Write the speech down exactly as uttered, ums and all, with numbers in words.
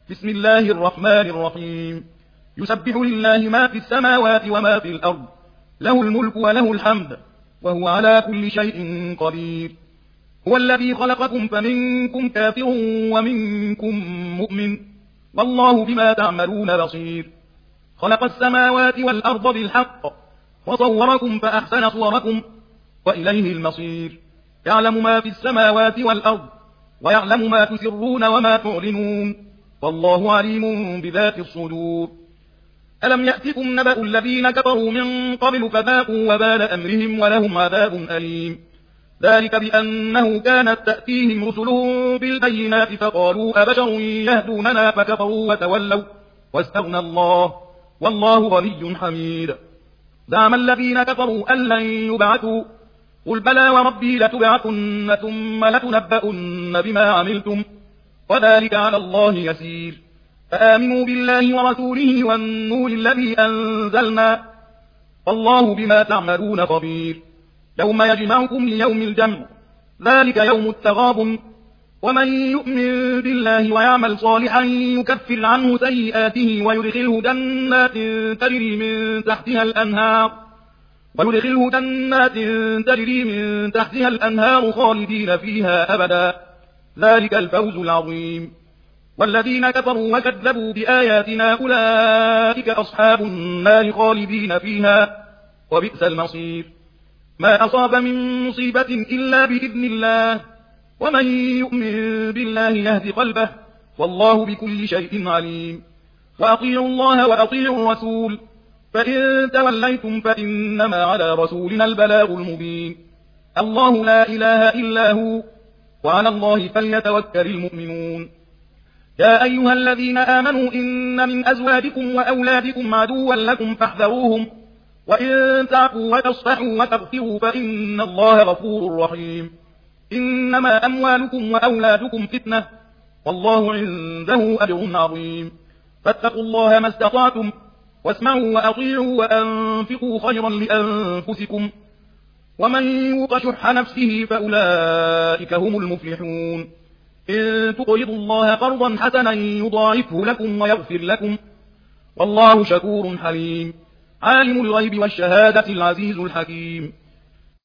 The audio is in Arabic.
بسم الله الرحمن الرحيم. يسبح لله ما في السماوات وما في الأرض، له الملك وله الحمد، وهو على كل شيء قدير. هو الذي خلقكم فمنكم كافر ومنكم مؤمن، والله بما تعملون بصير. خلق السماوات والأرض بالحق وصوركم فأحسن صوركم وإليه المصير. يعلم ما في السماوات والأرض ويعلم ما تسرون وما تعلنون، والله عليم بذات الصدور. ألم يأتكم نبأ الذين كفروا من قبل فذاقوا وبال أمرهم ولهم عذاب أليم. ذلك بأنه كانت تأتيهم رسلهم بالبينات فقالوا أبشر يهدوننا فكفروا وتولوا واستغنى الله والله غني حميد. زعم الذين كفروا أن لن يبعثوا، قل بلى وربي لتبعثن ثم لتنبؤن بما عملتم وذلك على الله يسير. فآمنوا بالله ورسوله والنور الذي أنزلنا والله بما تعملون خبير. يوم يجمعكم ليوم الجمع، ذلك يوم التغابن. ومن يؤمن بالله ويعمل صالحا يكفر عنه سيئاته ويدخله جنات تجري من تحتها الأنهار ويدخله جنات تجري من تحتها الأنهار خالدين فيها أبدا، ذلك الفوز العظيم. والذين كفروا وكذبوا بآياتنا أولئك أصحاب النار خالدين فيها وبئس المصير. ما أصاب من مصيبة إلا بإذن الله، ومن يؤمن بالله يهد قلبه، والله بكل شيء عليم. وأطيعوا الله وأطيعوا الرسول، فإن توليتم فإنما على رسولنا البلاغ المبين. الله لا إله إلا هو، وعلى الله فليتوكل المؤمنون. يا أيها الذين آمنوا إن من أزواجكم وأولادكم عدوا لكم فاحذروهم، وإن تعفوا وتصفحوا وتغفروا فإن الله غفور رحيم. إنما أموالكم وأولادكم فتنة، والله عنده أجر عظيم. فاتقوا الله ما استطعتم، واسمعوا وأطيعوا وأنفقوا خيرا لأنفسكم، ومن يوق شح نفسه فأولئك هم المفلحون. إن تقرضوا الله قرضا حسنا يضاعفه لكم ويغفر لكم، والله شكور حليم. عالم الغيب والشهادة العزيز الحكيم.